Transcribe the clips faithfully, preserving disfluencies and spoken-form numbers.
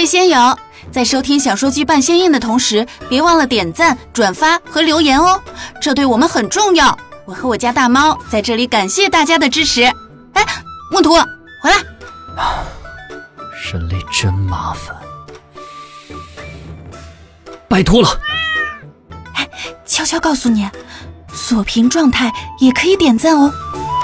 位仙友，在收听小说剧半仙印的同时，别忘了点赞、转发和留言哦，这对我们很重要。我和我家大猫在这里感谢大家的支持。哎，木图，回来！ 人类真麻烦，拜托了。 哎，悄悄告诉你，锁屏状态也可以点赞哦。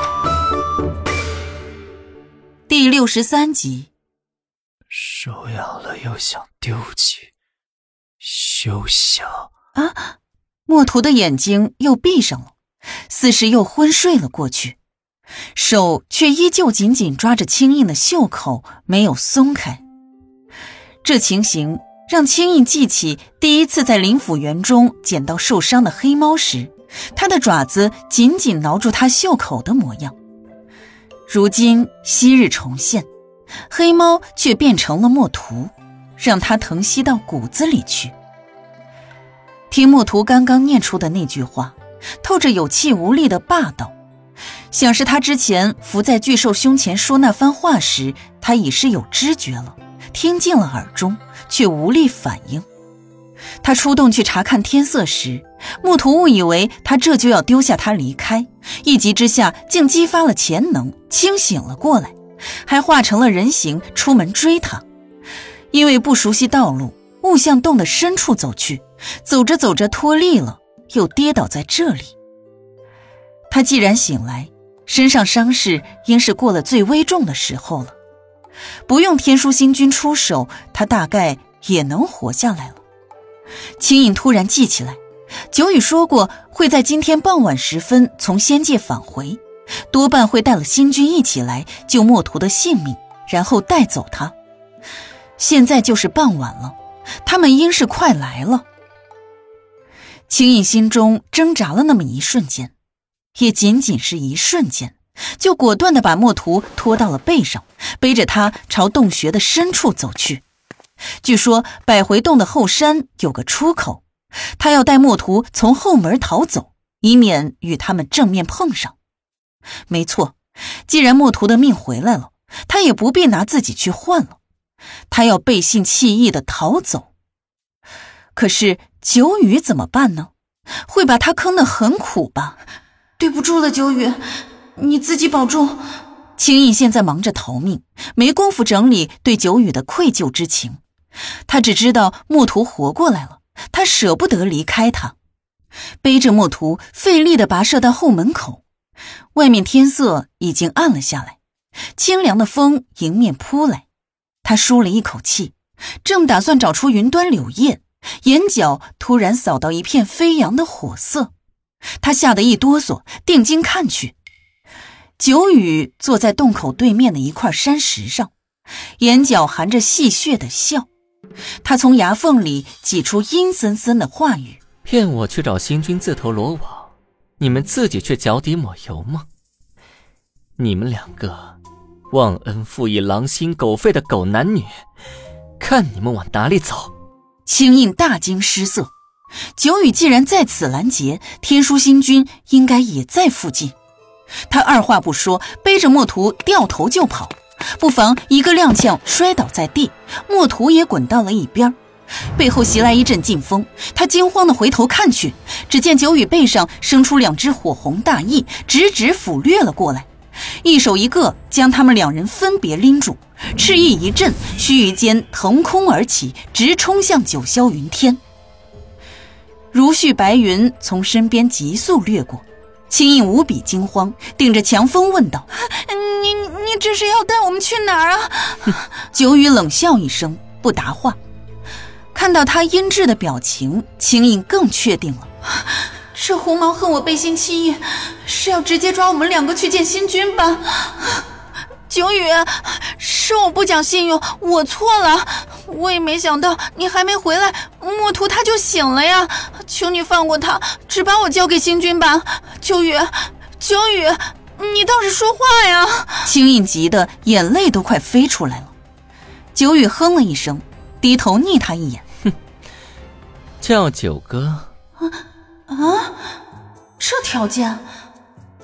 第六十三集。 手痒了又想丢弃，休想！ 啊！墨图的眼睛又闭上了，似是又昏睡了过去，手却依旧紧紧抓着青印的袖口，没有松开。这情形让青印记起第一次在灵府园中捡到受伤的黑猫时，他的爪子紧紧挠住他袖口的模样。如今昔日重现，黑猫却变成了墨图，让他疼惜到骨子里去。听墨图刚刚念出的那句话，透着有气无力的霸道，像是他之前伏在巨兽胸前说那番话时，他已是有知觉了，听进了耳中，却无力反应。他出动去查看天色时，墨图误以为他这就要丢下他离开，一急之下竟激发了潜能，清醒了过来，还化成了人形出门追他。因为不熟悉道路，误向洞的深处走去，走着走着脱力了，又跌倒在这里。他既然醒来，身上伤势应是过了最危重的时候了，不用天书星君出手，他大概也能活下来了。青影突然记起来，九羽说过会在今天傍晚时分从仙界返回，多半会带了星君一起来救墨图的性命，然后带走他。现在就是傍晚了，他们应是快来了。青影心中挣扎了那么一瞬间，也仅仅是一瞬间，就果断地把墨图拖到了背上，背着他朝洞穴的深处走去。据说百回洞的后山有个出口，他要带墨图从后门逃走，以免与他们正面碰上。没错，既然墨图的命回来了，他也不必拿自己去换了，他要背信弃义地逃走。可是九羽怎么办呢？会把他坑得很苦吧？对不住了，九羽，你自己保重。青印现在忙着逃命，没工夫整理对九羽的愧疚之情。他只知道墨图活过来了，他舍不得离开他，背着墨图费力地跋涉到后门口。外面天色已经暗了下来，清凉的风迎面扑来。他舒了一口气，正打算找出云端柳叶，眼角突然扫到一片飞扬的火色，他吓得一哆嗦，定睛看去。九羽坐在洞口对面的一块山石上，眼角含着戏谑的笑。他从牙缝里挤出阴森森的话语： 骗我去找星君自投罗网，你们自己却脚底抹油吗？你们两个忘恩负义、狼心狗肺的狗男女，看你们往哪里走！ 青印大惊失色，九羽既然在此拦截，天书星君应该也在附近。他二话不说，背着墨图掉头就跑，不妨一个踉跄摔倒在地，墨图也滚到了一边。背后袭来一阵劲风，他惊慌地回头看去，只见九羽背上生出两只火红大翼，直直俯掠了过来，一手一个将他们两人分别拎住，翅翼一震，须臾间腾空而起，直冲向九霄云天。如絮白云从身边急速掠过，青印无比惊慌，顶着强风问道：你你这是要带我们去哪儿啊？九羽冷笑一声，不答话。看到他阴鸷的表情，青印更确定了，这红毛恨我背信弃义，是要直接抓我们两个去见星君吧？九羽，是我不讲信用，我错了，我也没想到你还没回来，墨图他就醒了呀，求你放过他，只把我交给星君吧。九羽，九羽，你倒是说话呀！青印急得眼泪都快飞出来了。九羽哼了一声，低头睨他一眼， 哼，叫九哥啊啊，这条件，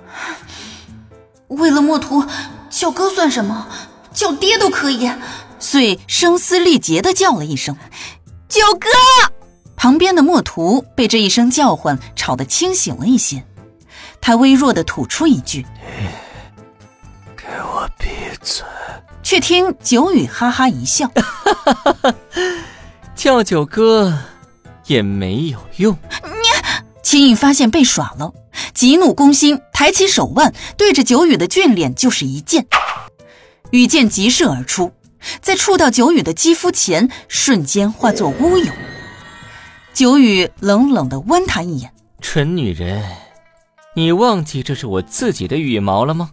为了墨图，叫哥算什么？叫爹都可以， 遂声嘶力竭地叫了一声：“九哥！”旁边的墨图被这一声叫唤吵得清醒了一些，他微弱地吐出一句：“ 给我闭嘴！” 却听九宇哈哈一笑：“ 叫九哥也没有用。” 秦颖发现被耍了，急怒攻心，抬起手腕对着九宇的俊脸就是一剑。羽箭急射而出，在触到九宇的肌肤前瞬间化作乌有。九宇冷冷地剜他一眼：“ 蠢女人，你忘记这是我自己的羽毛了吗？”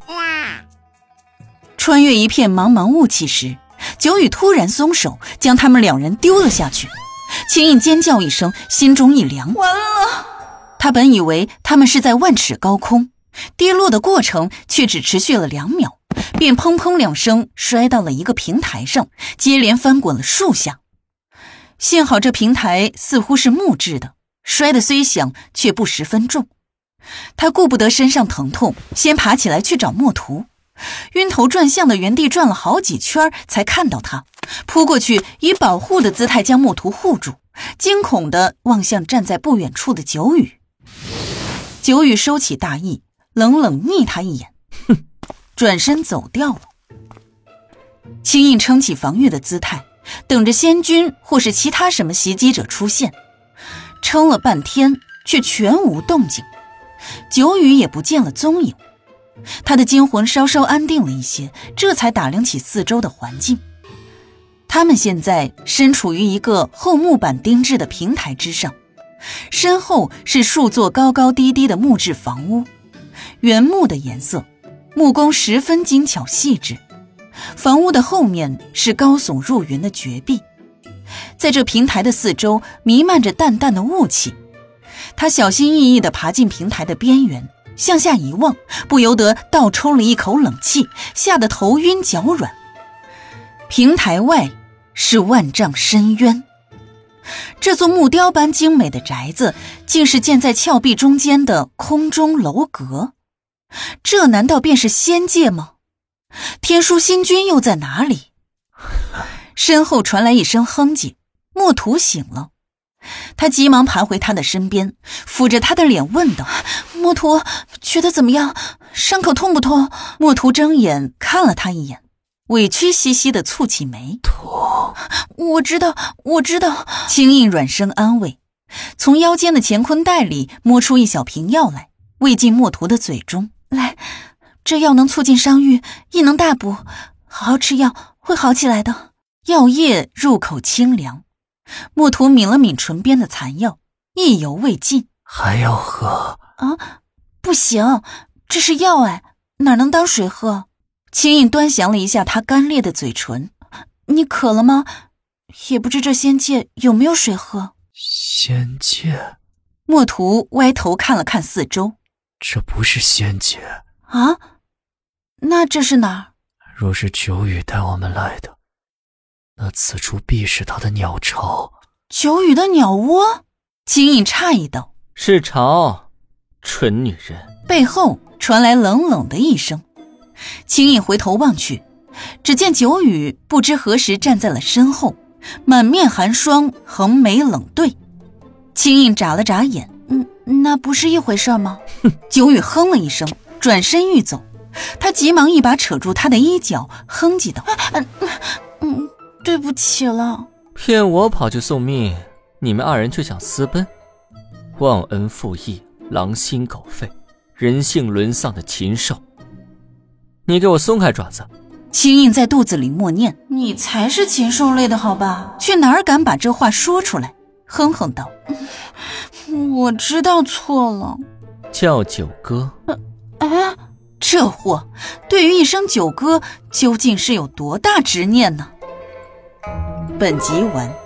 穿越一片茫茫雾气时，九宇突然松手，将他们两人丢了下去。秦颖尖叫一声，心中一凉，完了！他本以为他们是在万尺高空，跌落的过程却只持续了两秒，便砰砰两声摔到了一个平台上，接连翻滚了数下。幸好这平台似乎是木质的，摔得虽响，却不十分重。他顾不得身上疼痛，先爬起来去找墨图，晕头转向的原地转了好几圈才看到他，扑过去以保护的姿态将墨图护住，惊恐地望向站在不远处的九宇。九宇收起大意，冷冷睨他一眼，哼，转身走掉了。青印撑起防御的姿态，等着仙君或是其他什么袭击者出现，撑了半天却全无动静，九宇也不见了踪影。他的精魂稍稍安定了一些，这才打量起四周的环境。他们现在身处于一个厚木板钉制的平台之上，身后是数座高高低低的木质房屋，原木的颜色，木工十分精巧细致。房屋的后面是高耸入云的绝壁，在这平台的四周弥漫着淡淡的雾气。他小心翼翼地爬进平台的边缘，向下一望，不由得倒抽了一口冷气，吓得头晕脚软。平台外是万丈深渊，这座木雕般精美的宅子竟是建在峭壁中间的空中楼阁，这难道便是仙界吗？天书星君又在哪里？身后传来一声哼唧，墨图醒了，他急忙爬回他的身边，抚着他的脸问道：“墨图，觉得怎么样？伤口痛不痛？”墨图睁眼看了他一眼，委屈兮兮地蹙起眉：“ 痛， 我知道，我知道。”轻印软声安慰，从腰间的乾坤袋里摸出一小瓶药来，喂进墨图的嘴中。来，这药能促进伤愈，亦能大补，好好吃药，会好起来的。药液入口清凉，墨图抿了抿唇边的残药，意犹未尽。 还要喝？ 啊，不行，这是药哎，哪能当水喝？青印端详了一下他干裂的嘴唇，你渴了吗？也不知这仙界有没有水喝。 仙界？ 墨图歪头看了看四周， 这不是仙界啊，那这是哪儿？ 若是九宇带我们来的，那此处必是他的鸟巢。 九宇的鸟窝？青印诧异道：“ 是巢，蠢女人。” 背后传来冷冷的一声，青印回头望去，只见九宇不知何时站在了身后，满面寒霜，横眉冷对。青印眨了眨眼，嗯，那不是一回事吗？九宇哼了一声，转身欲走，他急忙一把扯住他的衣角，哼唧道：“嗯嗯，对不起了。” 骗我跑去送命，你们二人却想私奔，忘恩负义，狼心狗肺，人性沦丧的禽兽！你给我松开爪子！ 青印在肚子里默念：“你才是禽兽类的好吧？”却哪儿敢把这话说出来，哼哼道：“我知道错了。” 叫九哥。 啊，这货对于一声九哥究竟是有多大执念呢？本集完。